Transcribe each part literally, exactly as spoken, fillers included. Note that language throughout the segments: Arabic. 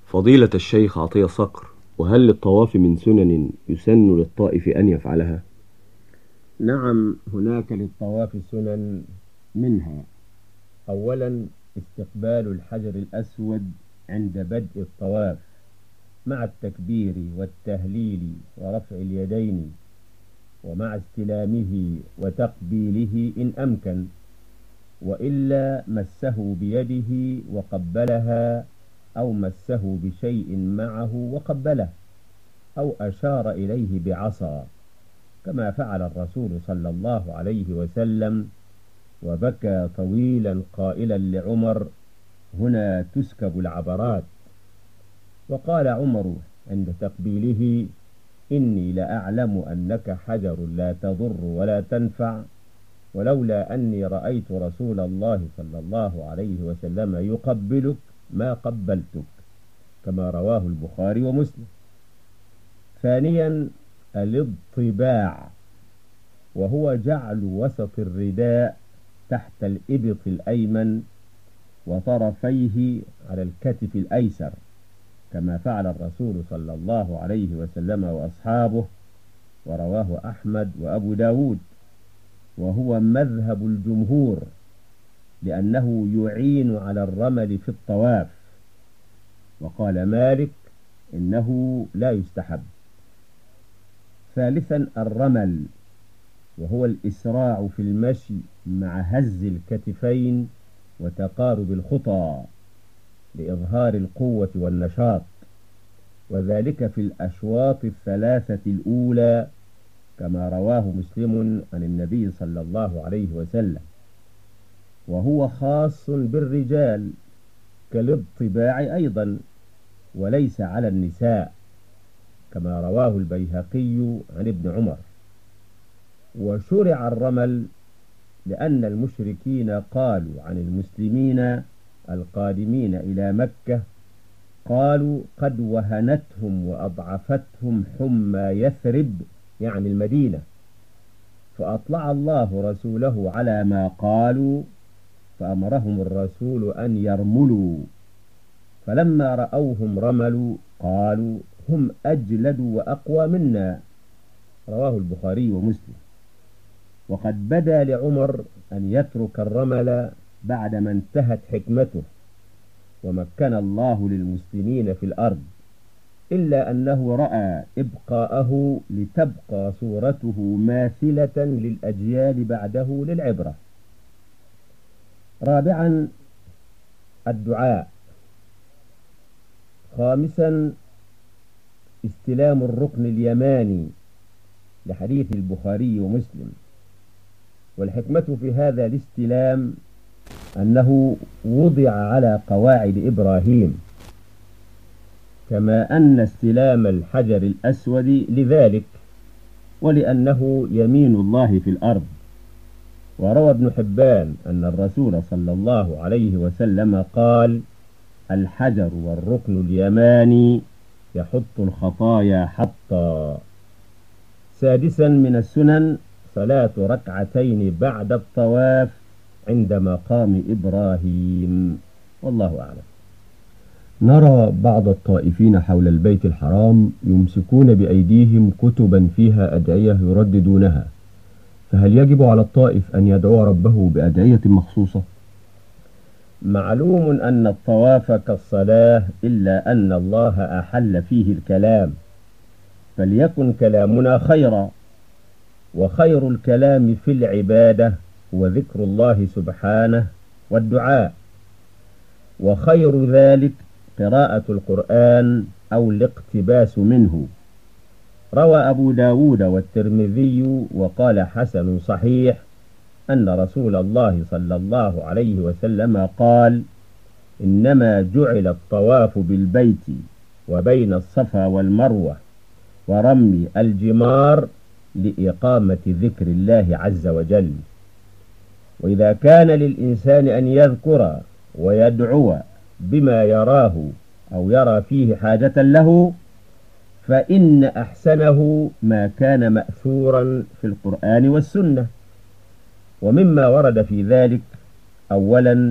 فضيلة الشيخ عطية صقر، وهل للطواف من سنن يسن للطائف أن يفعلها؟ نعم، هناك للطواف سنن، منها أولا استقبال الحجر الأسود عند بدء الطواف مع التكبير والتهليل ورفع اليدين، ومع استلامه وتقبيله إن أمكن، وإلا مسه بيده وقبلها، أو مسه بشيء معه وقبله، أو أشار إليه بعصا كما فعل الرسول صلى الله عليه وسلم، وبكى طويلا قائلا لعمر: هنا تسكب العبرات. وقال عمر عند تقبيله: إني لأعلم أنك حجر لا تضر ولا تنفع، ولولا أني رأيت رسول الله صلى الله عليه وسلم يقبلك ما قبلتك، كما رواه البخاري ومسلم. ثانيا الاضطباع، وهو جعل وسط الرداء تحت الإبط الأيمن وطرفيه على الكتف الأيسر، كما فعل الرسول صلى الله عليه وسلم وأصحابه، ورواه أحمد وأبو داود، وهو مذهب الجمهور، لأنه يعين على الرمل في الطواف. وقال مالك إنه لا يستحب. ثالثا الرمل، وهو الإسراع في المشي مع هز الكتفين وتقارب الخطى لإظهار القوة والنشاط، وذلك في الأشواط الثلاثة الأولى، كما رواه مسلم عن النبي صلى الله عليه وسلم. وهو خاص بالرجال كالاضطباع أيضا، وليس على النساء، كما رواه البيهقي عن ابن عمر. وشرع الرمل لأن المشركين قالوا عن المسلمين القادمين إلى مكة: قالوا قد وهنتهم وأضعفتهم حمى يثرب، يعني المدينة، فأطلع الله رسوله على ما قالوا، فأمرهم الرسول أن يرملوا، فلما رأوهم رملوا قالوا: هم أجلد وأقوى منا، رواه البخاري ومسلم. وقد بدا لعمر أن يترك الرمل بعدما انتهت حكمته ومكن الله للمسلمين في الأرض، إلا أنه رأى إبقاءه لتبقى صورته ماثلة للأجيال بعده للعبرة. رابعا الدعاء. خامسا استلام الركن اليماني لحديث البخاري ومسلم، والحكمة في هذا الاستلام أنه وضع على قواعد إبراهيم، كما أن استلام الحجر الأسود لذلك، ولأنه يمين الله في الأرض. وروى ابن حبان أن الرسول صلى الله عليه وسلم قال: الحجر والركن اليماني يحط الخطايا حطا. سادسا من السنن صلاة ركعتين بعد الطواف عند مقام إبراهيم، والله أعلم. نرى بعض الطائفين حول البيت الحرام يمسكون بأيديهم كتبا فيها أدعية يرددونها، فهل يجب على الطائف أن يدعو ربه بأدعية مخصوصة؟ معلوم أن الطواف كالصلاة، إلا أن الله أحل فيه الكلام، فليكن كلامنا خيرا. وخير الكلام في العبادة هو ذكر الله سبحانه والدعاء، وخير ذلك قراءة القرآن أو الاقتباس منه. روى أبو داود والترمذي وقال حسن صحيح أن رسول الله صلى الله عليه وسلم قال: إنما جعل الطواف بالبيت وبين الصفا والمروة ورمي الجمار لإقامة ذكر الله عز وجل. وإذا كان للإنسان أن يذكر ويدعو بما يراه أو يرى فيه حاجة له، فإن أحسنه ما كان مأثورا في القرآن والسنة. ومما ورد في ذلك: أولا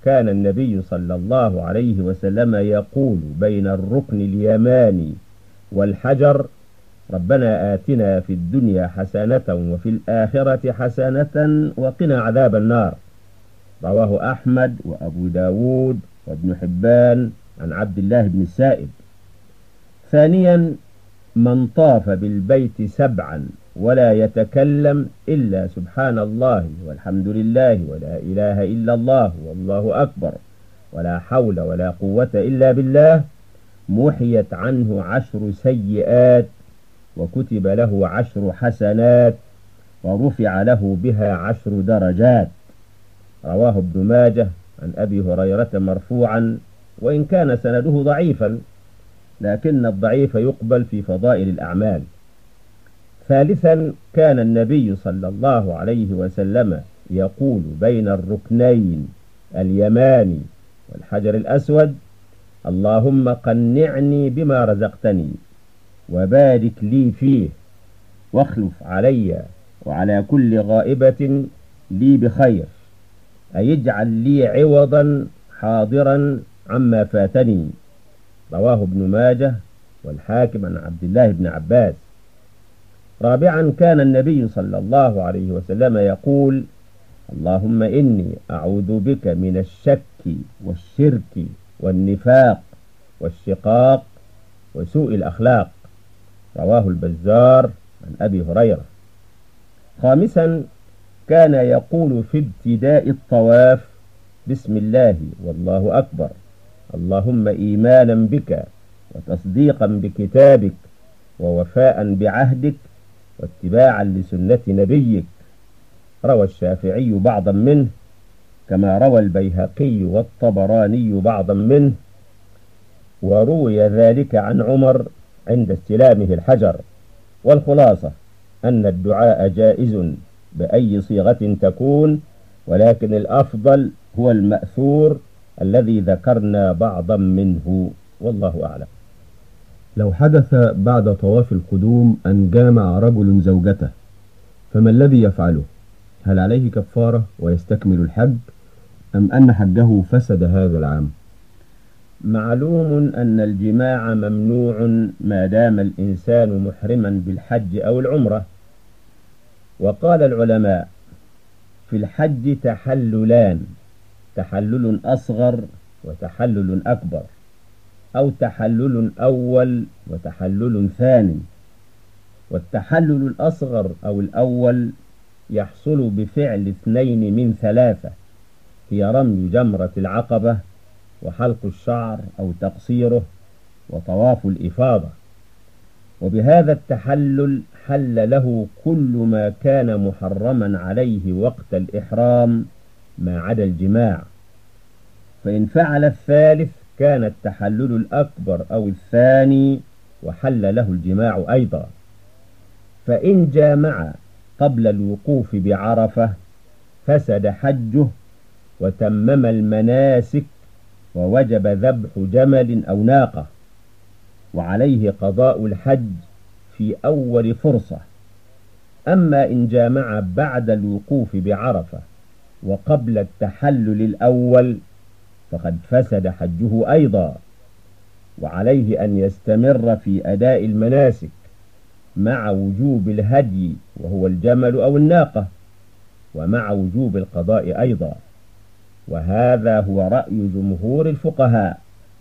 كان النبي صلى الله عليه وسلم يقول بين الركن اليماني والحجر: ربنا آتنا في الدنيا حسنة وفي الآخرة حسنة وقنا عذاب النار. رواه أحمد وأبو داود وابن حبان عن عبد الله بن السائب. ثانيا: من طاف بالبيت سبعا ولا يتكلم إلا سبحان الله والحمد لله ولا إله إلا الله والله أكبر ولا حول ولا قوة إلا بالله، محيت عنه عشر سيئات وكتب له عشر حسنات ورفع له بها عشر درجات. رواه ابن ماجه عن أبي هريرة مرفوعا، وإن كان سنده ضعيفا، لكن الضعيف يقبل في فضائل الأعمال. ثالثا: كان النبي صلى الله عليه وسلم يقول بين الركنين اليماني والحجر الأسود: اللهم قنعني بما رزقتني وبارك لي فيه واخلف علي وعلى كل غائبة لي بخير، أي اجعل لي عوضا حاضرا عما فاتني. رواه ابن ماجه والحاكم عن عبد الله بن عباس. رابعا: كان النبي صلى الله عليه وسلم يقول: اللهم إني أعوذ بك من الشك والشرك والنفاق والشقاق وسوء الأخلاق. رواه البزار عن أبي هريرة. خامسا: كان يقول في ابتداء الطواف: بسم الله والله أكبر، اللهم إيمانا بك وتصديقا بكتابك ووفاء بعهدك واتباعا لسنة نبيك. روى الشافعي بعضا منه، كما روى البيهقي والطبراني بعضا منه، وروي ذلك عن عمر عند استلامه الحجر. والخلاصة أن الدعاء جائز بأي صيغة تكون، ولكن الأفضل هو المأثور الذي ذكرنا بعضا منه، والله أعلم. لو حدث بعد طواف القدوم أن جامع رجل زوجته، فما الذي يفعله؟ هل عليه كفارة ويستكمل الحج، أم أن حجه فسد هذا العام؟ معلوم أن الجماع ممنوع ما دام الإنسان محرما بالحج أو العمرة. وقال العلماء: في الحج تحللان: تحلل أصغر وتحلل أكبر، أو تحلل أول وتحلل ثاني. والتحلل الأصغر أو الأول يحصل بفعل اثنين من ثلاثة، هي رمي جمرة العقبة وحلق الشعر أو تقصيره وطواف الإفاضة. وبهذا التحلل حل له كل ما كان محرما عليه وقت الإحرام ما عدا الجماع. فإن فعل الثالث كان التحلل الأكبر أو الثاني وحل له الجماع أيضا. فإن جامع قبل الوقوف بعرفة فسد حجه وتمم المناسك ووجب ذبح جمل أو ناقة، وعليه قضاء الحج في أول فرصة. أما إن جامع بعد الوقوف بعرفة وقبل التحلل الأول فقد فسد حجه أيضا، وعليه أن يستمر في أداء المناسك مع وجوب الهدي وهو الجمل أو الناقة، ومع وجوب القضاء أيضا. وهذا هو رأي جمهور الفقهاء.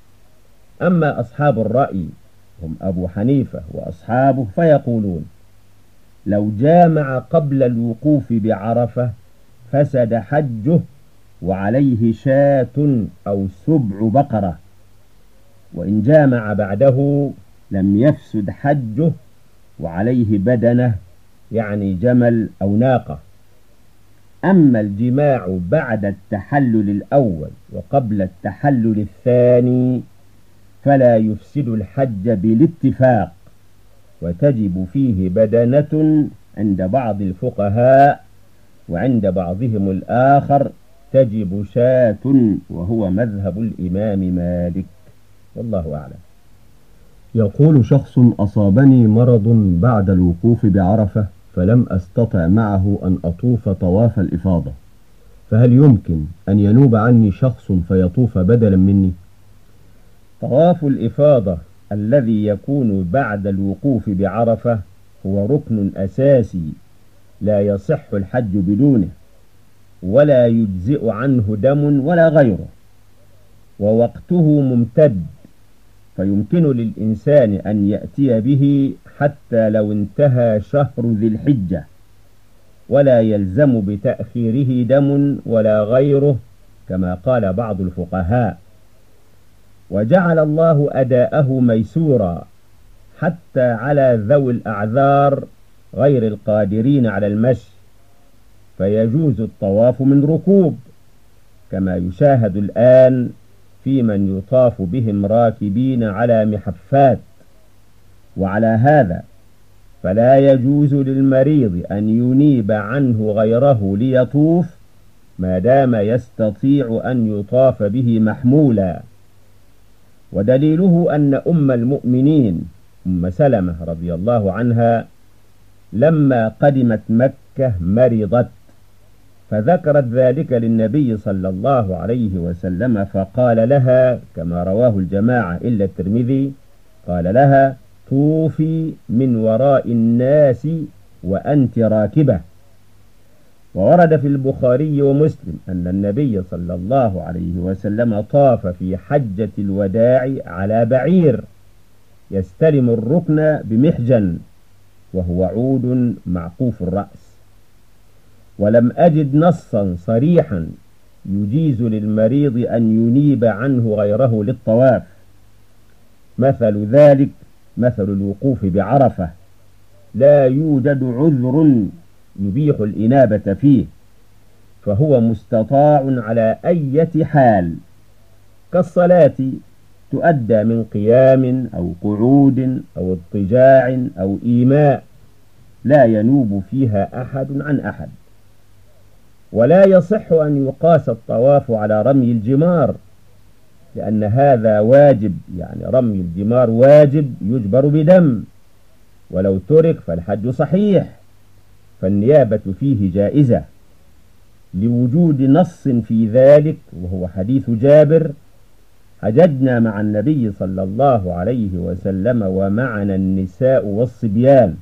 أما أصحاب الرأي هم أبو حنيفة وأصحابه فيقولون: لو جامع قبل الوقوف بعرفة فسد حجه وعليه شاة أو سبع بقرة، وإن جامع بعده لم يفسد حجه وعليه بدنة يعني جمل أو ناقة. أما الجماع بعد التحلل الأول وقبل التحلل الثاني فلا يفسد الحج بالاتفاق، وتجب فيه بدنة عند بعض الفقهاء، وعند بعضهم الآخر تجب شاة، وهو مذهب الإمام مالك، والله أعلم. يقول شخص: أصابني مرض بعد الوقوف بعرفة فلم أستطع معه أن أطوف طواف الإفاضة، فهل يمكن أن ينوب عني شخص فيطوف بدلا مني؟ طواف الإفاضة الذي يكون بعد الوقوف بعرفة هو ركن أساسي لا يصح الحج بدونه، ولا يجزئ عنه دم ولا غيره، ووقته ممتد، فيمكن للإنسان أن يأتي به حتى لو انتهى شهر ذي الحجة، ولا يلزم بتأخيره دم ولا غيره كما قال بعض الفقهاء. وجعل الله أداءه ميسورا حتى على ذوي الأعذار غير القادرين على المشي، فيجوز الطواف من ركوب كما يشاهد الآن في من يطاف بهم راكبين على محفات. وعلى هذا فلا يجوز للمريض أن ينيب عنه غيره ليطوف ما دام يستطيع أن يطاف به محمولا. ودليله أن أم المؤمنين أم سلمة رضي الله عنها لما قدمت مكة مرضت، فذكرت ذلك للنبي صلى الله عليه وسلم فقال لها كما رواه الجماعة إلا الترمذي، قال لها: طوفي من وراء الناس وأنت راكبة. وورد في البخاري ومسلم أن النبي صلى الله عليه وسلم طاف في حجة الوداع على بعير يستلم الركن بمحجن، وهو عود معقوف الرأس. ولم أجد نصا صريحا يجيز للمريض أن ينيب عنه غيره للطواف. مثل ذلك مثل الوقوف بعرفة، لا يوجد عذر يبيح الإنابة فيه، فهو مستطاع على أي حال، كالصلاة تؤدى من قيام أو قعود أو اضطجاع أو إيماء، لا ينوب فيها أحد عن أحد. ولا يصح أن يقاس الطواف على رمي الجمار، لأن هذا واجب، يعني رمي الجمار واجب يجبر بدم، ولو ترك فالحج صحيح، فالنيابة فيه جائزة لوجود نص في ذلك، وهو حديث جابر: حججنا مع النبي صلى الله عليه وسلم ومعنا النساء والصبيان،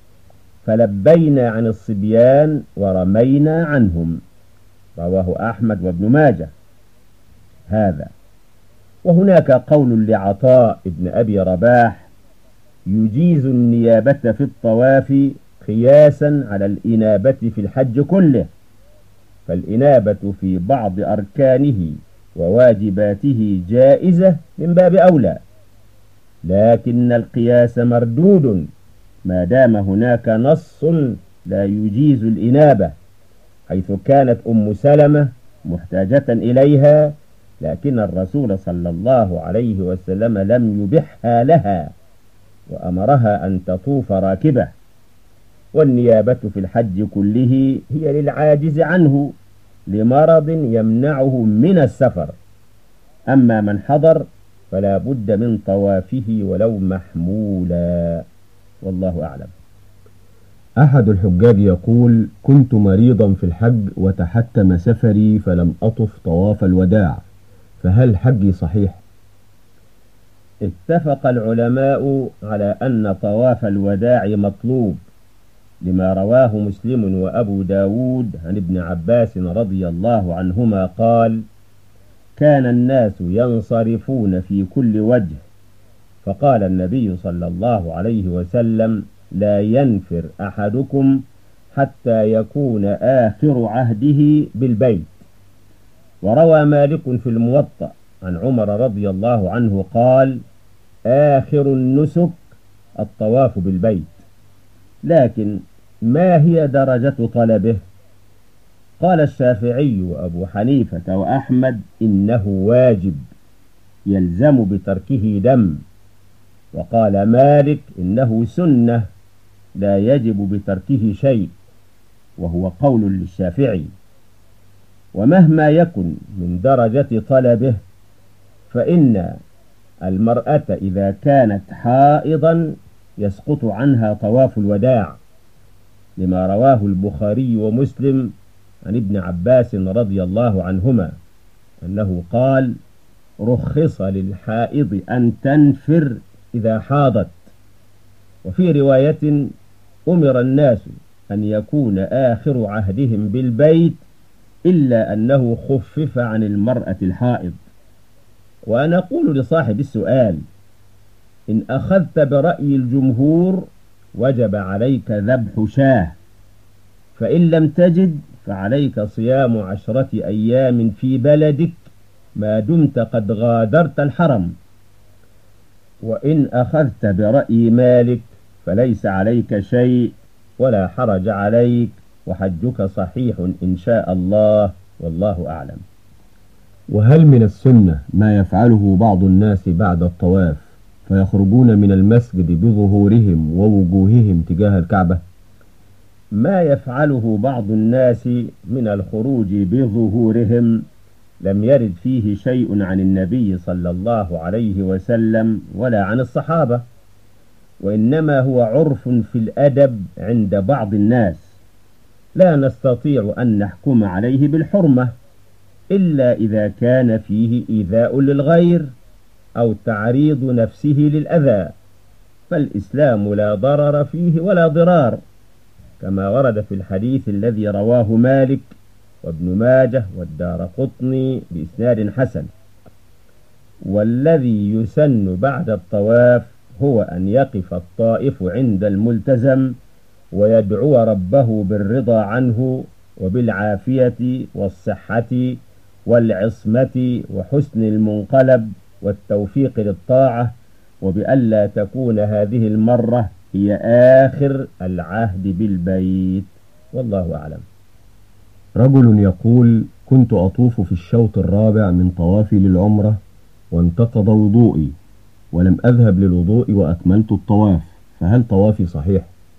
فلبينا عن الصبيان ورمينا عنهم، رواه أحمد وابن ماجه. هذا. وهناك قول لعطاء ابن أبي رباح: يجيز النيابة في الطواف قياسا على الإنابة في الحج كله، فالإنابة في بعض أركانه وواجباته جائزة من باب أولى، لكن القياس مردود ما دام هناك نص لا يجيز الإنابة، حيث كانت أم سلمة محتاجة إليها، لكن الرسول صلى الله عليه وسلم لم يبحها لها وأمرها أن تطوف راكبة. والنيابة في الحج كله هي للعاجز عنه لمرض يمنعه من السفر، أما من حضر فلا بد من طوافه ولو محمولا، والله أعلم. أحد الحجاج يقول: كنت مريضا في الحج وتحتم سفري فلم أطف طواف الوداع، فهل حجي صحيح؟ اتفق العلماء على أن طواف الوداع مطلوب، لما رواه مسلم وأبو داود عن ابن عباس رضي الله عنهما قال: كان الناس ينصرفون في كل وجه، فقال النبي صلى الله عليه وسلم: لا ينفر أحدكم حتى يكون آخر عهده بالبيت. وروى مالك في الموطأ عن عمر رضي الله عنه قال: آخر النسك الطواف بالبيت. لكن ما هي درجة طلبه؟ قال الشافعي وأبو حنيفة وأحمد: إنه واجب يلزم بتركه دم. وقال مالك: إنه سنة لا يجب بتركه شيء، وهو قول للشافعي. ومهما يكن من درجة طلبه، فإن المرأة إذا كانت حائضا يسقط عنها طواف الوداع، لما رواه البخاري ومسلم عن ابن عباس رضي الله عنهما أنه قال: رخص للحائض أن تنفر إذا حاضت. وفي رواية: أمر الناس أن يكون آخر عهدهم بالبيت إلا أنه خفف عن المرأة الحائض. وأنا أقول لصاحب السؤال: إن أخذت برأي الجمهور وجب عليك ذبح شاه، فإن لم تجد فعليك صيام عشرة أيام في بلدك ما دمت قد غادرت الحرم. وإن أخذت برأي مالك فليس عليك شيء ولا حرج عليك، وحجك صحيح إن شاء الله، والله أعلم. وهل من السنة ما يفعله بعض الناس بعد الطواف فيخرجون من المسجد بظهورهم ووجوههم تجاه الكعبة؟ ما يفعله بعض الناس من الخروج بظهورهم لم يرد فيه شيء عن النبي صلى الله عليه وسلم ولا عن الصحابة، وإنما هو عرف في الأدب عند بعض الناس، لا نستطيع أن نحكم عليه بالحرمة إلا إذا كان فيه إيذاء للغير أو تعريض نفسه للأذى، فالإسلام لا ضرر فيه ولا ضرار، كما ورد في الحديث الذي رواه مالك وابن ماجه والدارقطني بإسناد حسن. والذي يسن بعد الطواف هو أن يقف الطائف عند الملتزم ويدعو ربه بالرضا عنه وبالعافية والصحة والعصمة وحسن المنقلب والتوفيق للطاعة، وبألا تكون هذه المرة هي آخر العهد بالبيت، والله أعلم. رجل يقول: كنت أطوف في الشوط الرابع من طوافي للعمرة وانتقض وضوئي ولم أذهب للوضوء وأكملت الطواف، فهل طوافي صحيح؟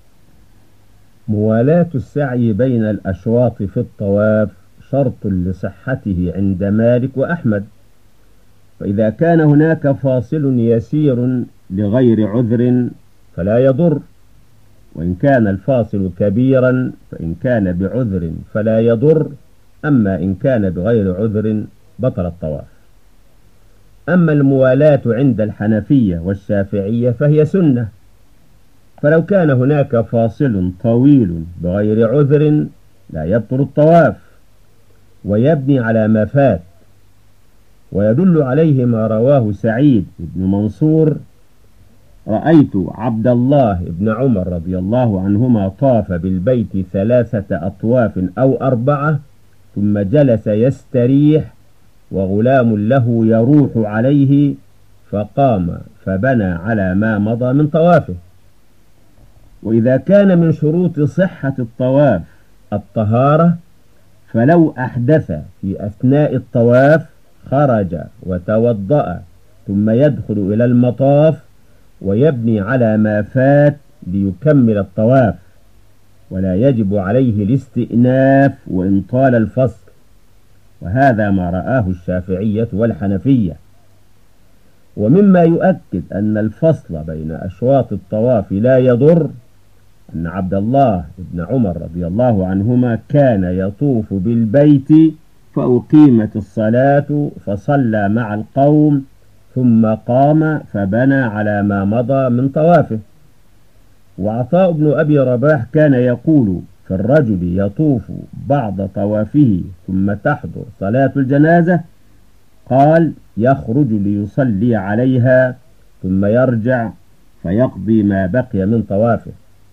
موالاة السعي بين الأشواط في الطواف شرط لصحته عند مالك وأحمد، فإذا كان هناك فاصل يسير لغير عذر فلا يضر، وإن كان الفاصل كبيرا فإن كان بعذر فلا يضر، أما إن كان بغير عذر بطل الطواف. أما الموالاة عند الحنفية والشافعية فهي سنة، فلو كان هناك فاصل طويل بغير عذر لا يبطل الطواف ويبني على ما فات. ويدل عليه ما رواه سعيد بن منصور: رأيت عبد الله بن عمر رضي الله عنهما طاف بالبيت ثلاثة أطواف أو أربعة ثم جلس يستريح وغلام له يروح عليه، فقام فبنى على ما مضى من طوافه. وإذا كان من شروط صحة الطواف الطهارة، فلو أحدث في أثناء الطواف خرج وتوضأ ثم يدخل إلى المطاف ويبني على ما فات ليكمل الطواف، ولا يجب عليه الاستئناف وإن طال الفصل، وهذا ما رآه الشافعية والحنفية. ومما يؤكد أن الفصل بين أشواط الطواف لا يضر أن عبد الله بن عمر رضي الله عنهما كان يطوف بالبيت فأقيمت الصلاة فصلى مع القوم ثم قام فبنى على ما مضى من طوافه. وعطاء بن أبي رباح كان يقول في الرجل يطوف بعض طوافه ثم تحضر صلاة الجنازة، قال: يخرج ليصلي عليها ثم يرجع فيقضي ما بقي من طوافه.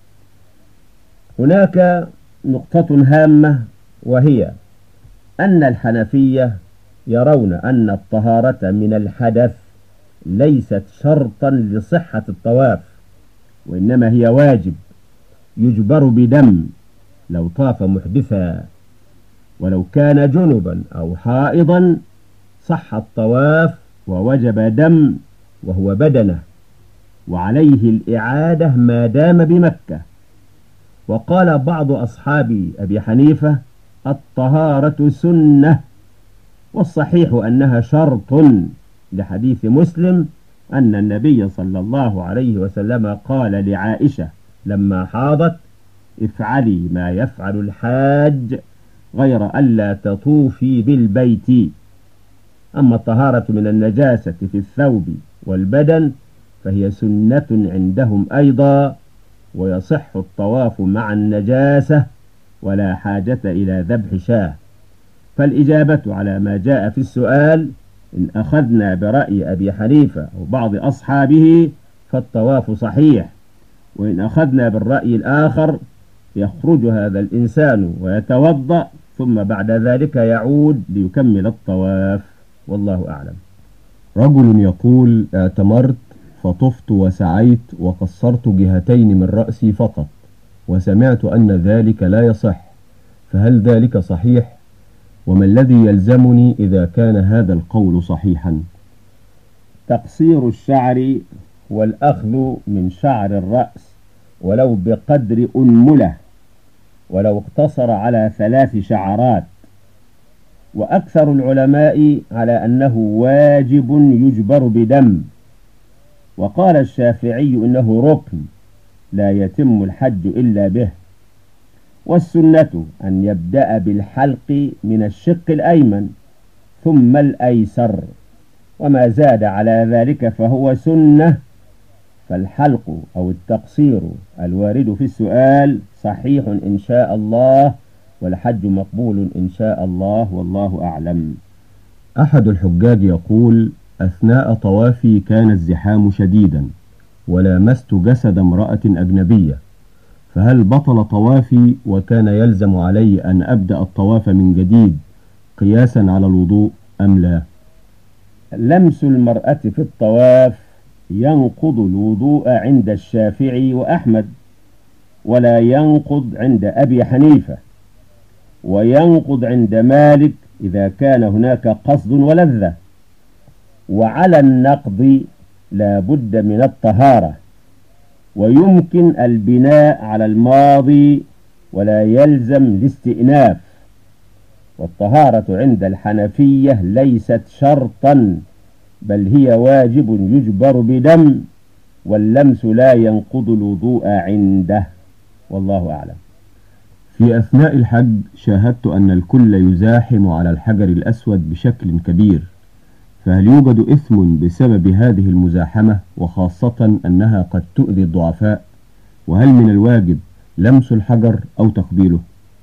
هناك نقطة هامة، وهي أن الحنفية يرون أن الطهارة من الحدث ليست شرطا لصحة الطواف، وإنما هي واجب يجبر بدم لو طاف محدثا، ولو كان جنبا أو حائضا صح الطواف ووجب دم وهو بدنه، وعليه الإعادة ما دام بمكة. وقال بعض أصحاب أبي حنيفة: الطهارة سنة، والصحيح أنها شرط، لحديث مسلم أن النبي صلى الله عليه وسلم قال لعائشة لما حاضت: افعلي ما يفعل الحاج غير ألا تطوفي بالبيت. أما الطهارة من النجاسة في الثوب والبدن فهي سنة عندهم أيضا، ويصح الطواف مع النجاسة ولا حاجة إلى ذبح شاة. فالإجابة على ما جاء في السؤال: إن أخذنا برأي أبي حنيفة وبعض أصحابه فالطواف صحيح، وإن أخذنا بالرأي الآخر يخرج هذا الإنسان ويتوضأ ثم بعد ذلك يعود ليكمل الطواف، والله أعلم. رجل يقول: اعتمرت فطفت وسعيت وقصرت جهتين من رأسي فقط، وسمعت أن ذلك لا يصح، فهل ذلك صحيح؟ وما الذي يلزمني إذا كان هذا القول صحيحا؟ تقصير الشعر والأخذ من شعر الرأس ولو بقدر أنملة، ولو اقتصر على ثلاث شعرات. وأكثر العلماء على أنه واجب يجبر بدم، وقال الشافعي إنه ركن لا يتم الحج إلا به. والسنة أن يبدأ بالحلق من الشق الأيمن ثم الأيسر، وما زاد على ذلك فهو سنة. فالحلق أو التقصير الوارد في السؤال صحيح إن شاء الله، والحج مقبول إن شاء الله، والله أعلم. أحد الحجاج يقول: أثناء طوافي كان الزحام شديدا ولامست جسد امرأة أجنبية، فهل بطل طوافي وكان يلزم علي أن أبدأ الطواف من جديد قياسا على الوضوء أم لا؟ لمس المرأة في الطواف ينقض الوضوء عند الشافعي وأحمد، ولا ينقض عند أبي حنيفة، وينقض عند مالك إذا كان هناك قصد ولذة. وعلى النقض لا بد من الطهارة، ويمكن البناء على الماضي ولا يلزم الاستئناف. والطهارة عند الحنفية ليست شرطا، بل هي واجب يجبر بدم، واللمس لا ينقض الوضوء عنده، والله أعلم. في أثناء الحج شاهدت أن الكل يزاحم على الحجر الأسود بشكل كبير، فهل يوجد إثم بسبب هذه المزاحمة، وخاصة أنها قد تؤذي الضعفاء؟ وهل من الواجب لمس الحجر أو تقبيله؟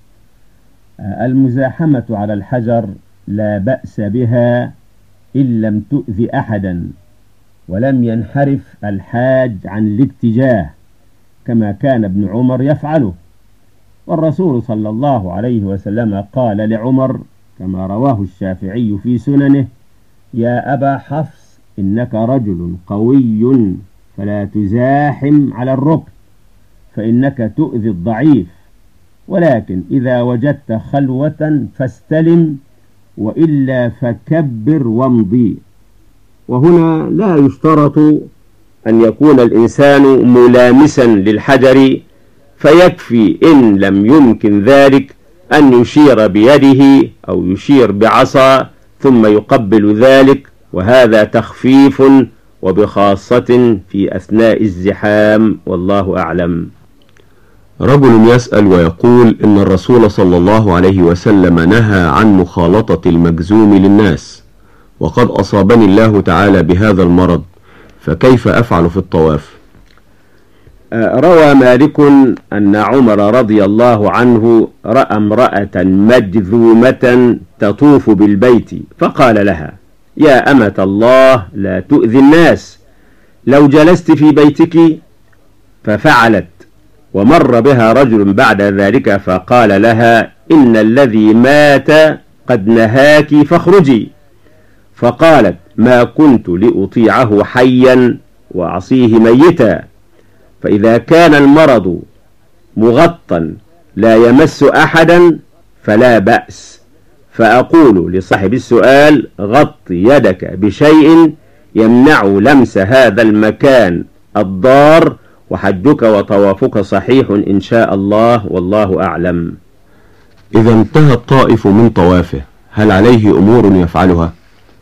المزاحمة على الحجر لا بأس بها إن لم تؤذي أحدا، ولم ينحرف الحاج عن الاتجاه كما كان ابن عمر يفعله. والرسول صلى الله عليه وسلم قال لعمر كما رواه الشافعي في سننه: يا أبا حفص إنك رجل قوي فلا تزاحم على الركن فإنك تؤذي الضعيف، ولكن إذا وجدت خلوة فاستلم، وإلا فكبر وامضي. وهنا لا يشترط أن يكون الإنسان ملامسا للحجر، فيكفي إن لم يمكن ذلك أن يشير بيده أو يشير بعصا ثم يقبل ذلك، وهذا تخفيف وبخاصة في أثناء الزحام، والله أعلم. رجل يسأل ويقول إن الرسول صلى الله عليه وسلم نهى عن مخالطة المجزوم للناس، وقد أصابني الله تعالى بهذا المرض، فكيف أفعل في الطواف؟ روى مالك أن عمر رضي الله عنه رأى امرأة مجذومة تطوف بالبيت، فقال لها: يا أمة الله لا تؤذي الناس، لو جلست في بيتك. ففعلت، ومر بها رجل بعد ذلك فقال لها: إن الذي مات قد نهاك فاخرجي. فقالت: ما كنت لأطيعه حيا وأعصيه ميتا. فإذا كان المرض مغطى لا يمس أحدا فلا بأس. فأقول لصاحب السؤال: غط يدك بشيء يمنع لمس هذا المكان الضار، وحجك وطوافك صحيح إن شاء الله، والله أعلم. إذا انتهى الطائف من طوافه هل عليه أمور يفعلها؟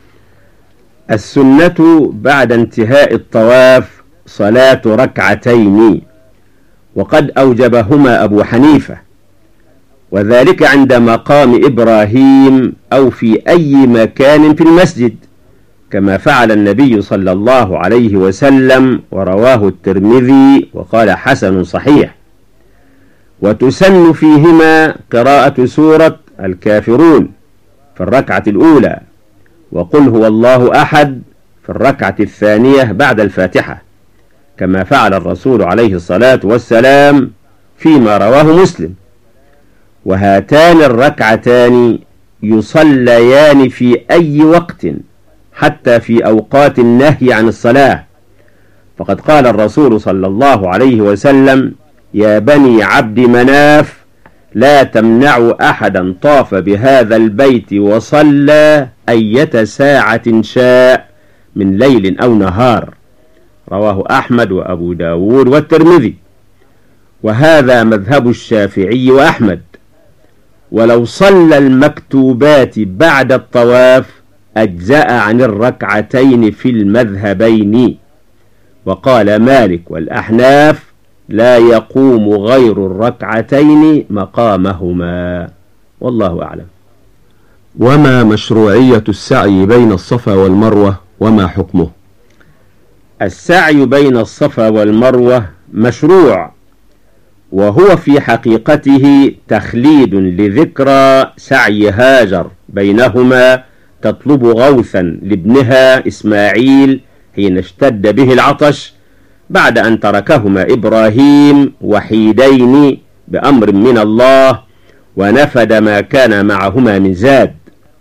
السنة بعد انتهاء الطواف صلاة ركعتين، وقد أوجبهما أبو حنيفة، وذلك عند مقام إبراهيم أو في أي مكان في المسجد، كما فعل النبي صلى الله عليه وسلم، ورواه الترمذي وقال حسن صحيح. وتسن فيهما قراءة سورة الكافرون في الركعة الأولى، وقل هو الله أحد في الركعة الثانية بعد الفاتحة، كما فعل الرسول عليه الصلاة والسلام فيما رواه مسلم. وهاتان الركعتان يصليان في أي وقت حتى في أوقات النهي عن الصلاة، فقد قال الرسول صلى الله عليه وسلم: يا بني عبد مناف لا تمنعوا أحدا طاف بهذا البيت وصلى أية ساعة شاء من ليل أو نهار، رواه أحمد وأبو داود والترمذي. وهذا مذهب الشافعي وأحمد. ولو صلى المكتوبات بعد الطواف أجزأ عن الركعتين في المذهبين. وقال مالك والأحناف: لا يقوم غير الركعتين مقامهما، والله أعلم. وما مشروعية السعي بين الصفا والمروة وما حكمه؟ السعي بين الصفا والمروة مشروع، وهو في حقيقته تخليد لذكرى سعي هاجر بينهما تطلب غوثا لابنها إسماعيل حين اشتد به العطش، بعد أن تركهما إبراهيم وحيدين بأمر من الله، ونفد ما كان معهما من زاد.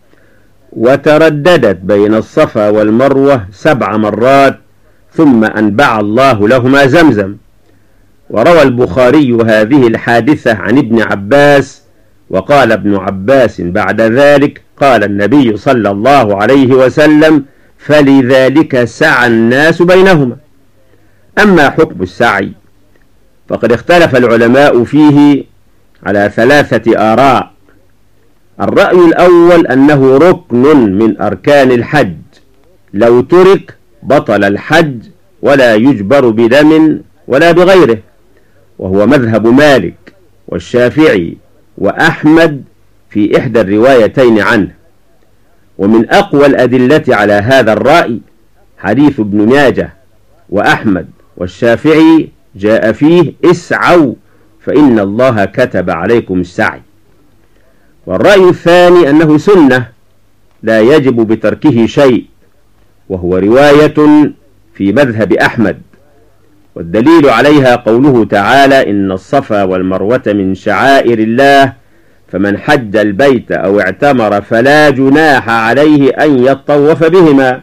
وترددت بين الصفا والمروة سبع مرات، ثم أنبع الله لهما زمزم. وروى البخاري هذه الحادثة عن ابن عباس، وقال ابن عباس بعد ذلك: قال النبي صلى الله عليه وسلم: فلذلك سعى الناس بينهما. أما حكم السعي فقد اختلف العلماء فيه على ثلاثة آراء. الرأي الأول أنه ركن من أركان الحج، لو ترك بطل الحج ولا يجبر بدم ولا بغيره، وهو مذهب مالك والشافعي وأحمد في إحدى الروايتين عنه. ومن أقوى الأدلة على هذا الرأي حديث ابن ماجه وأحمد والشافعي جاء فيه: اسعوا فإن الله كتب عليكم السعي. والرأي الثاني أنه سنة لا يجب بتركه شيء، وهو رواية في مذهب أحمد، والدليل عليها قوله تعالى: إن الصفا والمروة من شعائر الله فمن حج البيت أو اعتمر فلا جناح عليه أن يطوف بهما.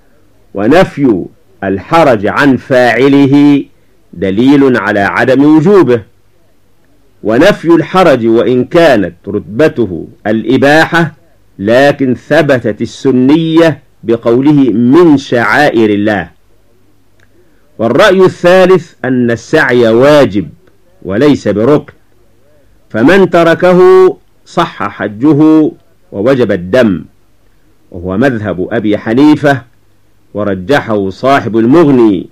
ونفي الحرج عن فاعله دليل على عدم وجوبه. ونفي الحرج وإن كانت رتبته الإباحة، لكن ثبتت السنية بقوله من شعائر الله. والرأي الثالث أن السعي واجب وليس بركن، فمن تركه صح حجه ووجب الدم، وهو مذهب أبي حنيفة ورجحه صاحب المغني.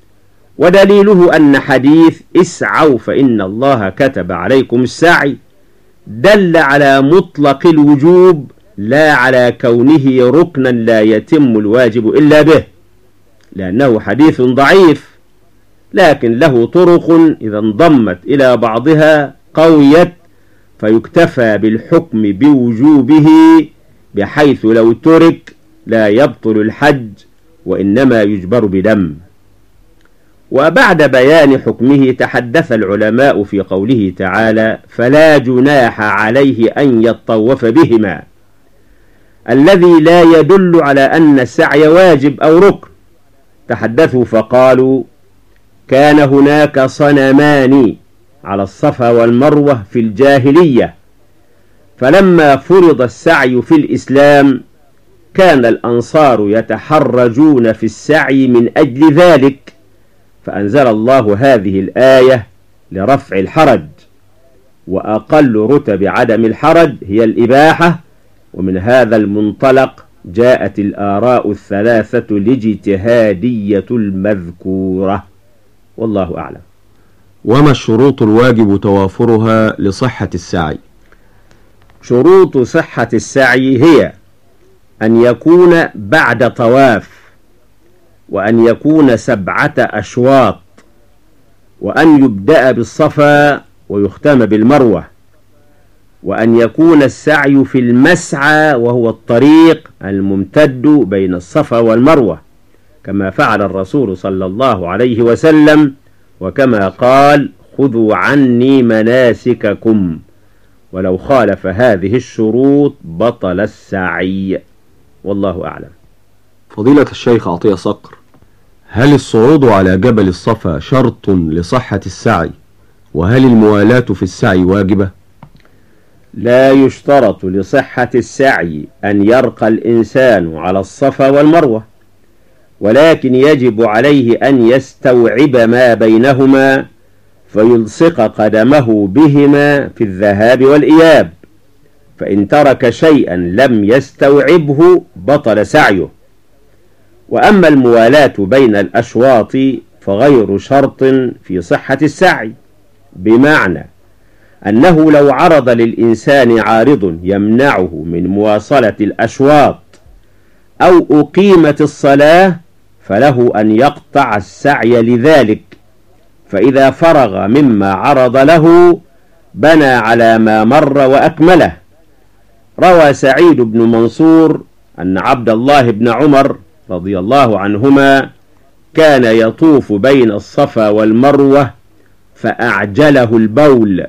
ودليله أن حديث اسعوا فإن الله كتب عليكم السعي دل على مطلق الوجوب، لا على كونه ركنا لا يتم الواجب إلا به، لأنه حديث ضعيف، لكن له طرق إذا انضمت إلى بعضها قويت، فيكتفى بالحكم بوجوبه، بحيث لو ترك لا يبطل الحج وإنما يجبر بدم. وبعد بيان حكمه تحدث العلماء في قوله تعالى: فلا جناح عليه أن يطوف بهما، الذي لا يدل على أن السعي واجب أو ركن. تحدثوا فقالوا: كان هناك صنمان على الصفا والمروة في الجاهلية، فلما فرض السعي في الإسلام كان الأنصار يتحرجون في السعي من أجل ذلك، فأنزل الله هذه الآية لرفع الحرج. وأقل رتب عدم الحرج هي الإباحة، ومن هذا المنطلق جاءت الآراء الثلاثة الاجتهادية المذكورة، والله أعلم. وما الشروط الواجب توافرها لصحة السعي؟ شروط صحة السعي هي أن يكون بعد طواف، وأن يكون سبعة أشواط، وأن يبدأ بالصفا ويختم بالمروة، وأن يكون السعي في المسعى وهو الطريق الممتد بين الصفا والمروة، كما فعل الرسول صلى الله عليه وسلم، وكما قال: خذوا عني مناسككم. ولو خالف هذه الشروط بطل السعي، والله أعلم. فضيلة الشيخ عطية صقر، هل الصعود على جبل الصفا شرط لصحة السعي؟ وهل الموالاة في السعي واجبة؟ لا يشترط لصحة السعي أن يرقى الإنسان على الصفا والمروة، ولكن يجب عليه أن يستوعب ما بينهما فيلصق قدمه بهما في الذهاب والإياب، فإن ترك شيئا لم يستوعبه بطل سعيه. وأما الموالاة بين الأشواط فغير شرط في صحة السعي، بمعنى أنه لو عرض للإنسان عارض يمنعه من مواصلة الأشواط أو أقيمت الصلاة فله أن يقطع السعي لذلك، فإذا فرغ مما عرض له بنى على ما مر وأكمله. روى سعيد بن منصور أن عبد الله بن عمر رضي الله عنهما كان يطوف بين الصفا والمروة فأعجله البول،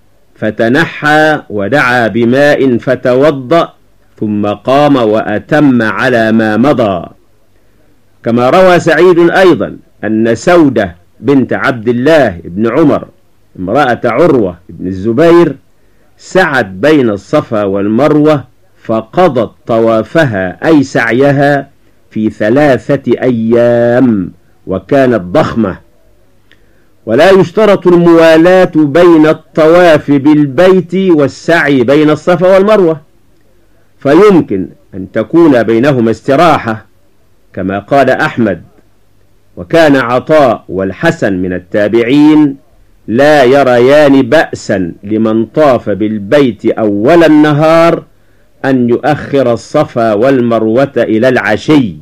فتنحى ودعا بماء فتوضأ، ثم قام وأتم على ما مضى. كما روى سعيد أيضا أن سودة بنت عبد الله بن عمر امرأة عروة بن الزبير سعت بين الصفا والمروة فقضت طوافها أي سعيها في ثلاثة أيام، وكانت ضخمة. ولا يشترط الموالاة بين الطواف بالبيت والسعي بين الصفا والمروة، فيمكن أن تكون بينهما استراحة، كما قال أحمد. وكان عطاء والحسن من التابعين لا يريان بأسا لمن طاف بالبيت أول النهار أن يؤخر الصفا والمروة إلى العشي.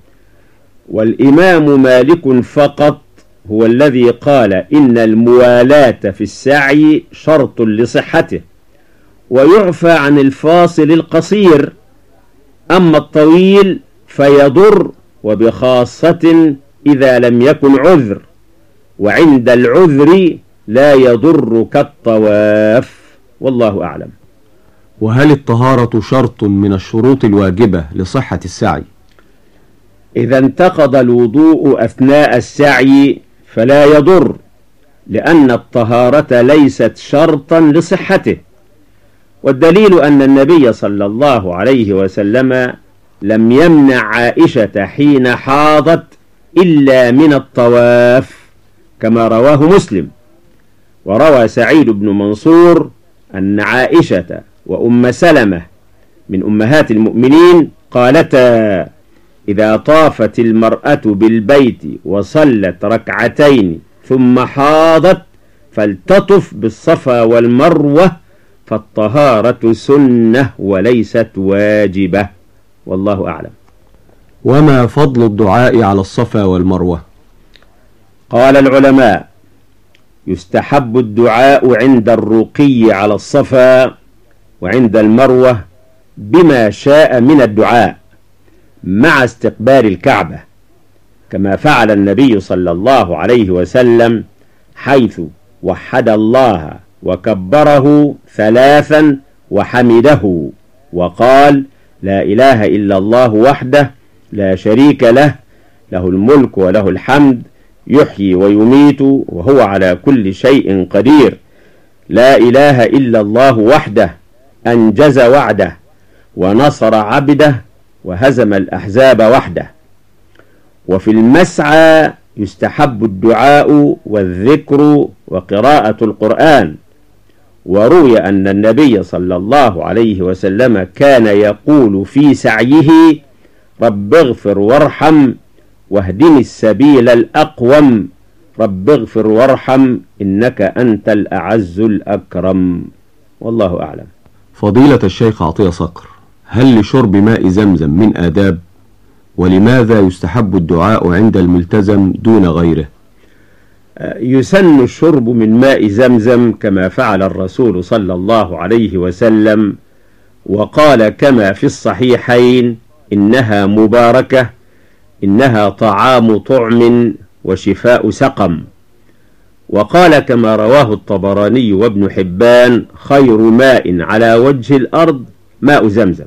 والإمام مالك فقط هو الذي قال إن الموالاة في السعي شرط لصحته، ويعفى عن الفاصل القصير، أما الطويل فيضر، وبخاصة إذا لم يكن عذر، وعند العذر لا يضر كالطواف، والله أعلم. وهل الطهارة شرط من الشروط الواجبة لصحة السعي؟ إذا انتقض الوضوء أثناء السعي فلا يضر، لأن الطهارة ليست شرطا لصحته. والدليل أن النبي صلى الله عليه وسلم لم يمنع عائشة حين حاضت إلا من الطواف، كما رواه مسلم. وروى سعيد بن منصور أن عائشة وأم سلمة من أمهات المؤمنين قالتا: إذا طافت المرأة بالبيت وصلت ركعتين ثم حاضت فلتطف بالصفا والمروة، فالطهارة سنة وليست واجبة، والله أعلم. وما فضل الدعاء على الصفا والمروة؟ قال العلماء: يستحب الدعاء عند الرقي على الصفا وعند المروة بما شاء من الدعاء مع استقبال الكعبة، كما فعل النبي صلى الله عليه وسلم، حيث وحد الله وكبره ثلاثا وحمده وقال: لا إله إلا الله وحده لا شريك له، له الملك وله الحمد، يحيي ويميت وهو على كل شيء قدير، لا إله إلا الله وحده أنجز وعده ونصر عبده وهزم الأحزاب وحده. وفي المسعى يستحب الدعاء والذكر وقراءة القرآن. وروي أن النبي صلى الله عليه وسلم كان يقول في سعيه: رب اغفر وارحم واهدني السبيل الأقوم، رب اغفر وارحم إنك أنت الأعز الأكرم، والله أعلم. فضيلة الشيخ عطية صقر، هل لشرب ماء زمزم من آداب؟ ولماذا يستحب الدعاء عند الملتزم دون غيره؟ يسن الشرب من ماء زمزم كما فعل الرسول صلى الله عليه وسلم، وقال كما في الصحيحين: إنها مباركة، إنها طعام طعم وشفاء سقم. وقال كما رواه الطبراني وابن حبان: خير ماء على وجه الأرض ماء زمزم.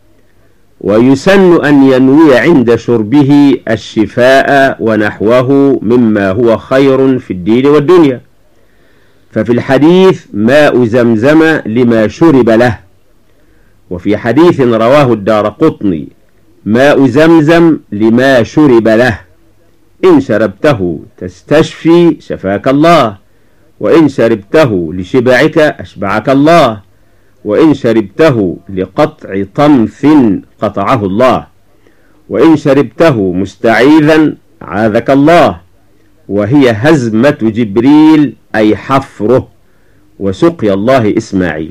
ويسن أن ينوي عند شربه الشفاء ونحوه مما هو خير في الدين والدنيا، ففي الحديث ماء زمزم لما شرب له، وفي حديث رواه الدارقطني ماء زمزم لما شرب له، إن شربته تستشفي شفاك الله، وإن شربته لشبعك أشبعك الله، وإن شربته لقطع طمث قطعه الله، وإن شربته مستعيذا عاذك الله. وهي هزمة جبريل أي حفره، وسقي الله إسماعيل.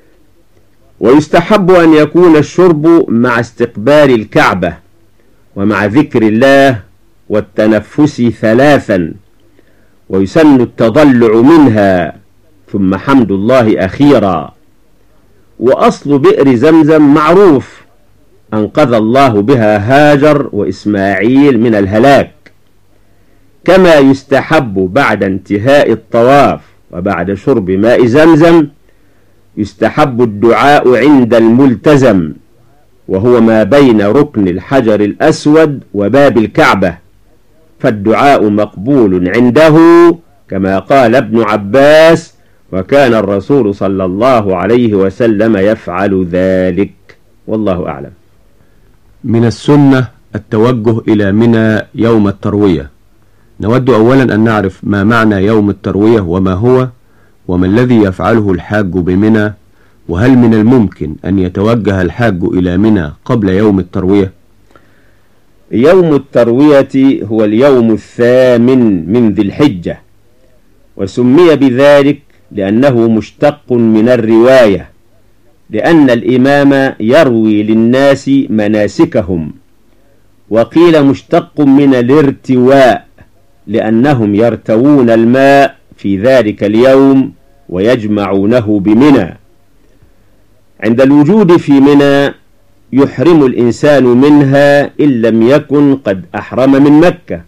ويستحب أن يكون الشرب مع استقبال الكعبة، ومع ذكر الله والتنفس ثلاثا، ويسن التضلع منها، ثم حمد الله أخيرا. وأصل بئر زمزم معروف، أنقذ الله بها هاجر وإسماعيل من الهلاك. كما يستحب بعد انتهاء الطواف وبعد شرب ماء زمزم يستحب الدعاء عند الملتزم، وهو ما بين ركن الحجر الأسود وباب الكعبة، فالدعاء مقبول عنده كما قال ابن عباس: وكان الرسول صلى الله عليه وسلم يفعل ذلك. والله أعلم. من السنة التوجه إلى منى يوم التروية. نود أولا أن نعرف ما معنى يوم التروية وما هو، وما الذي يفعله الحاج بمنى، وهل من الممكن أن يتوجه الحاج إلى منى قبل يوم التروية؟ يوم التروية هو اليوم الثامن من ذي الحجة، وسمي بذلك لأنه مشتق من الرواية، لأن الإمام يروي للناس مناسكهم. وقيل مشتق من الارتواء، لأنهم يرتوون الماء في ذلك اليوم ويجمعونه بمنى. عند الوجود في منى يحرم الإنسان منها إن لم يكن قد أحرم من مكة،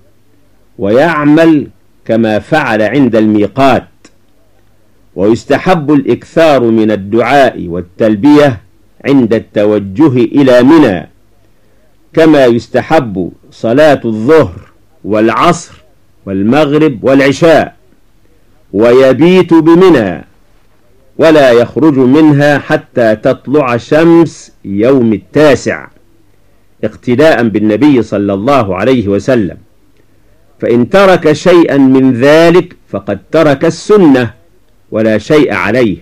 ويعمل كما فعل عند الميقات. ويستحب الإكثار من الدعاء والتلبية عند التوجه إلى منى، كما يستحب صلاة الظهر والعصر والمغرب والعشاء. ويبيت بمنى ولا يخرج منها حتى تطلع شمس يوم التاسع، اقتداء بالنبي صلى الله عليه وسلم. فإن ترك شيئا من ذلك فقد ترك السنة ولا شيء عليه.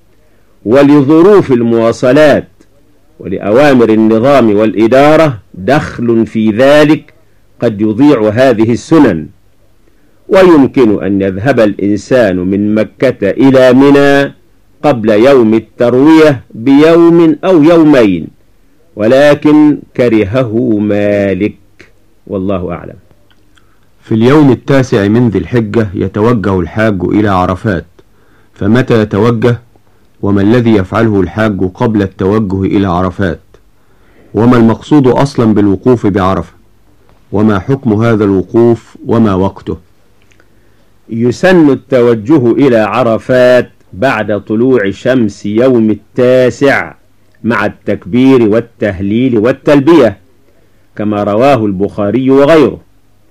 ولظروف المواصلات ولأوامر النظام والإدارة دخل في ذلك قد يضيع هذه السنن. ويمكن أن يذهب الإنسان من مكة إلى منى قبل يوم التروية بيوم أو يومين، ولكن كرهه مالك، والله أعلم. في اليوم التاسع من ذي الحجة يتوجه الحاج إلى عرفات، فمتى يتوجه؟ وما الذي يفعله الحاج قبل التوجه إلى عرفات؟ وما المقصود أصلا بالوقوف بعرفة؟ وما حكم هذا الوقوف وما وقته؟ يسن التوجه إلى عرفات بعد طلوع شمس يوم التاسع مع التكبير والتهليل والتلبية، كما رواه البخاري وغيره.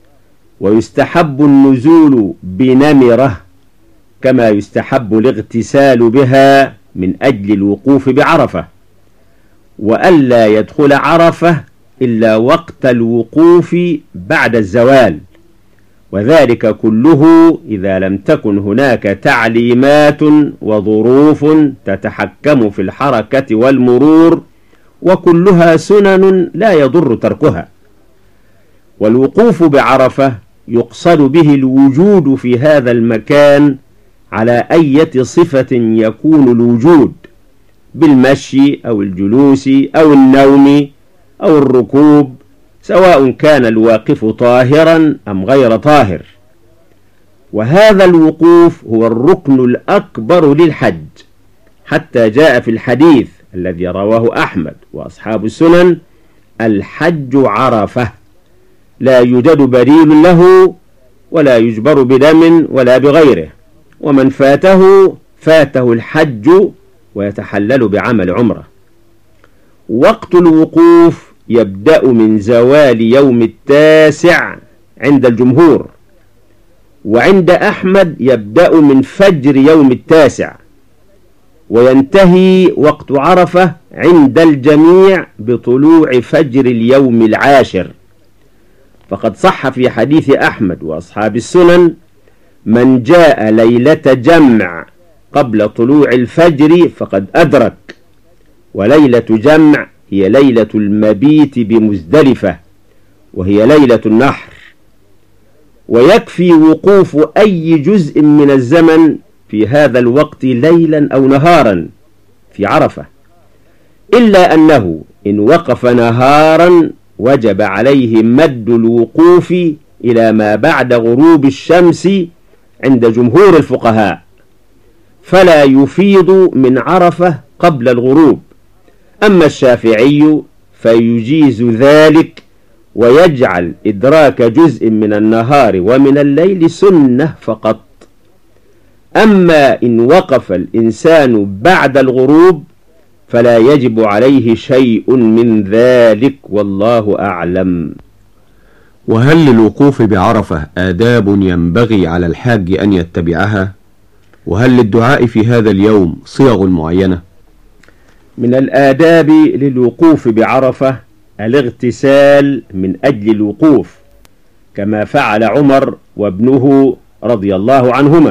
ويستحب النزول بنمرة، كما يستحب الاغتسال بها من أجل الوقوف بعرفة، وألا يدخل عرفة إلا وقت الوقوف بعد الزوال، وذلك كله إذا لم تكن هناك تعليمات وظروف تتحكم في الحركة والمرور، وكلها سنن لا يضر تركها. والوقوف بعرفة يقصد به الوجود في هذا المكان على أي صفة يكون الوجود، بالمشي أو الجلوس أو النوم أو الركوب، سواء كان الواقف طاهرا أم غير طاهر. وهذا الوقوف هو الركن الأكبر للحج، حتى جاء في الحديث الذي رواه أحمد وأصحاب السنن: الحج عرفة، لا يوجد بديل له ولا يجبر بدم ولا بغيره، ومن فاته فاته الحج ويتحلل بعمل عمره. وقت الوقوف يبدأ من زوال يوم التاسع عند الجمهور، وعند أحمد يبدأ من فجر يوم التاسع، وينتهي وقت عرفة عند الجميع بطلوع فجر اليوم العاشر. فقد صح في حديث أحمد وأصحاب السنن: من جاء ليلة جمع قبل طلوع الفجر فقد أدرك. وليلة جمع هي ليلة المبيت بمزدلفة، وهي ليلة النحر. ويكفي وقوف أي جزء من الزمن في هذا الوقت ليلا أو نهارا في عرفة، إلا أنه إن وقف نهارا وجب عليه مد الوقوف إلى ما بعد غروب الشمس عند جمهور الفقهاء، فلا يفيض من عرفة قبل الغروب. أما الشافعي فيجيز ذلك، ويجعل إدراك جزء من النهار ومن الليل سنة فقط. أما إن وقف الإنسان بعد الغروب فلا يجب عليه شيء من ذلك، والله أعلم. وهل للوقوف بعرفة آداب ينبغي على الحاج أن يتبعها؟ وهل للدعاء في هذا اليوم صيغ معينة؟ من الآداب للوقوف بعرفة الاغتسال من أجل الوقوف، كما فعل عمر وابنه رضي الله عنهما.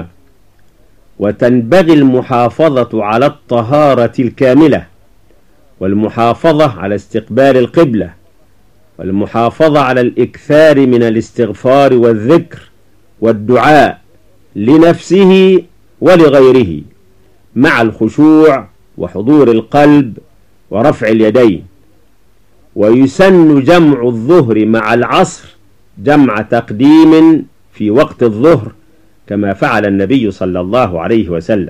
وتنبغي المحافظة على الطهارة الكاملة، والمحافظة على استقبال القبلة، والمحافظة على الإكثار من الاستغفار والذكر والدعاء لنفسه ولغيره، مع الخشوع وحضور القلب ورفع اليدين. ويسن جمع الظهر مع العصر جمع تقديم في وقت الظهر، كما فعل النبي صلى الله عليه وسلم.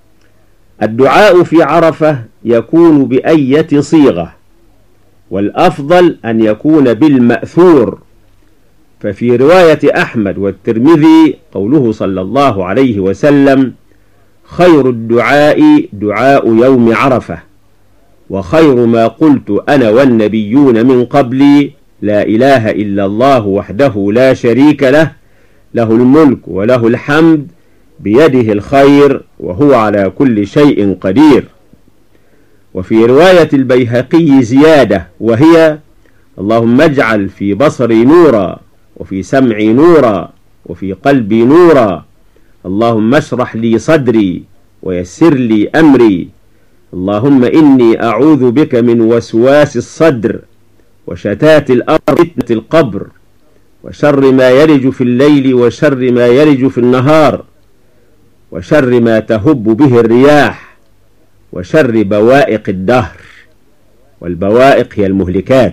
الدعاء في عرفة يكون بأية صيغة، والأفضل أن يكون بالمأثور. ففي رواية أحمد والترمذي قوله صلى الله عليه وسلم: خير الدعاء دعاء يوم عرفة، وخير ما قلت أنا والنبيون من قبلي لا إله إلا الله وحده لا شريك له، له الملك وله الحمد بيده الخير وهو على كل شيء قدير. وفي رواية البيهقي زيادة، وهي: اللهم اجعل في بصري نورا، وفي سمعي نورا، وفي قلبي نورا، اللهم اشرح لي صدري ويسر لي أمري، اللهم إني أعوذ بك من وسواس الصدر وشتات الأمر فتنة القبر، وشر ما يلج في الليل وشر ما يلج في النهار، وشر ما تهب به الرياح، وشر بوائق الدهر. والبوائق هي المهلكات.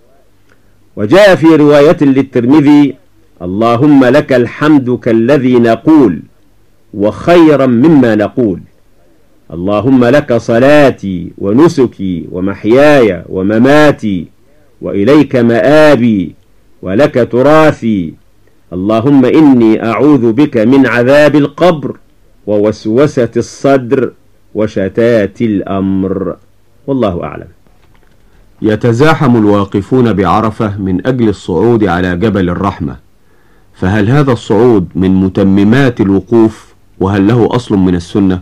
وجاء في رواية للترمذي: اللهم لك الحمد كالذي نقول وخيرا مما نقول، اللهم لك صلاتي ونسكي ومحياي ومماتي وإليك مآبي ولك تراثي، اللهم إني أعوذ بك من عذاب القبر ووسوسة الصدر وشتات الأمر، والله أعلم. يتزاحم الواقفون بعرفة من أجل الصعود على جبل الرحمة، فهل هذا الصعود من متممات الوقوف؟ وهل له أصل من السنة؟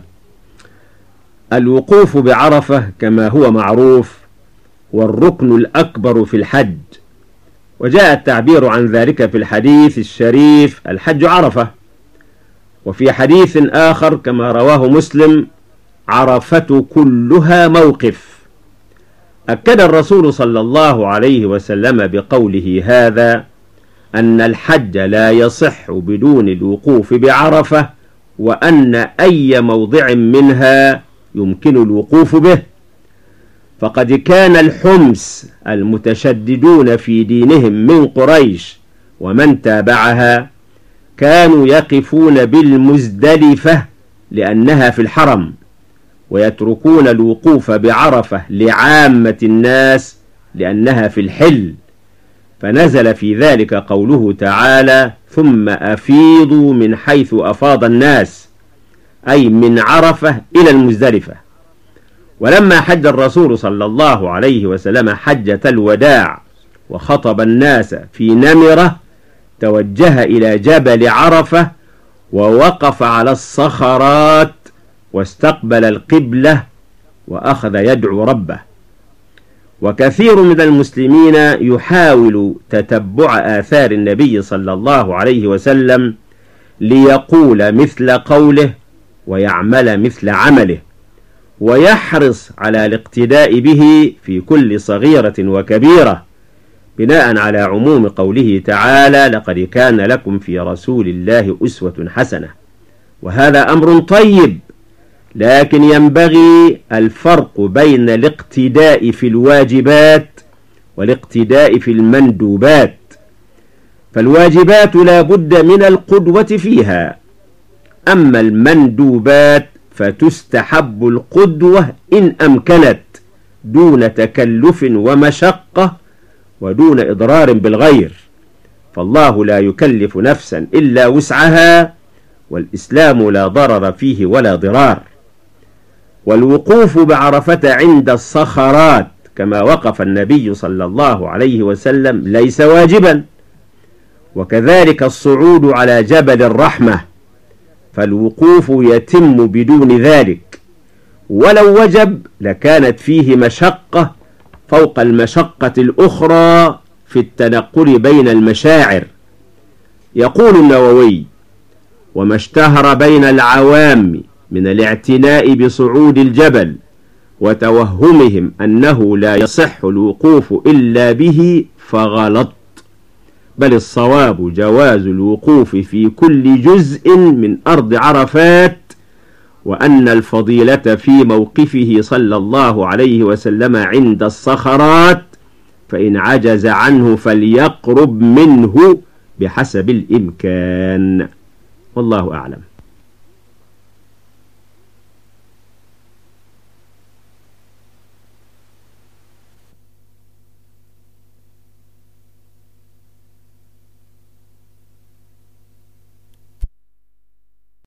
الوقوف بعرفة كما هو معروف والركن الأكبر في الحج، وجاء التعبير عن ذلك في الحديث الشريف: الحج عرفة. وفي حديث آخر كما رواه مسلم: عرفة كلها موقف. أكد الرسول صلى الله عليه وسلم بقوله هذا أن الحج لا يصح بدون الوقوف بعرفة، وأن أي موضع منها يمكن الوقوف به، فقد كان الحمس المتشددون في دينهم من قريش ومن تابعها كانوا يقفون بالمزدلفة لأنها في الحرم، ويتركون الوقوف بعرفة لعامة الناس لأنها في الحل، فنزل في ذلك قوله تعالى: ثم أفيضوا من حيث أفاض الناس، أي من عرفة إلى المزدلفة. ولما حج الرسول صلى الله عليه وسلم حجة الوداع وخطب الناس في نمرة، توجه إلى جبل عرفة ووقف على الصخرات واستقبل القبلة وأخذ يدعو ربه. وكثير من المسلمين يحاول تتبع آثار النبي صلى الله عليه وسلم ليقول مثل قوله ويعمل مثل عمله، ويحرص على الاقتداء به في كل صغيرة وكبيرة، بناء على عموم قوله تعالى: لقد كان لكم في رسول الله أسوة حسنة. وهذا أمر طيب، لكن ينبغي الفرق بين الاقتداء في الواجبات والاقتداء في المندوبات. فالواجبات لا بد من القدوة فيها، أما المندوبات فتستحب القدوة إن أمكنت دون تكلف ومشقة ودون إضرار بالغير، فالله لا يكلف نفسا إلا وسعها، والإسلام لا ضرر فيه ولا ضرار. والوقوف بعرفة عند الصخرات كما وقف النبي صلى الله عليه وسلم ليس واجبا، وكذلك الصعود على جبل الرحمة، فالوقوف يتم بدون ذلك، ولو وجب لكانت فيه مشقة فوق المشقة الأخرى في التنقل بين المشاعر. يقول النووي: وما اشتهر بين العوام من الاعتناء بصعود الجبل وتوهمهم أنه لا يصح الوقوف إلا به فغلط، بل الصواب جواز الوقوف في كل جزء من أرض عرفات، وأن الفضيلة في موقفه صلى الله عليه وسلم عند الصخرات، فإن عجز عنه فليقرب منه بحسب الإمكان، والله أعلم.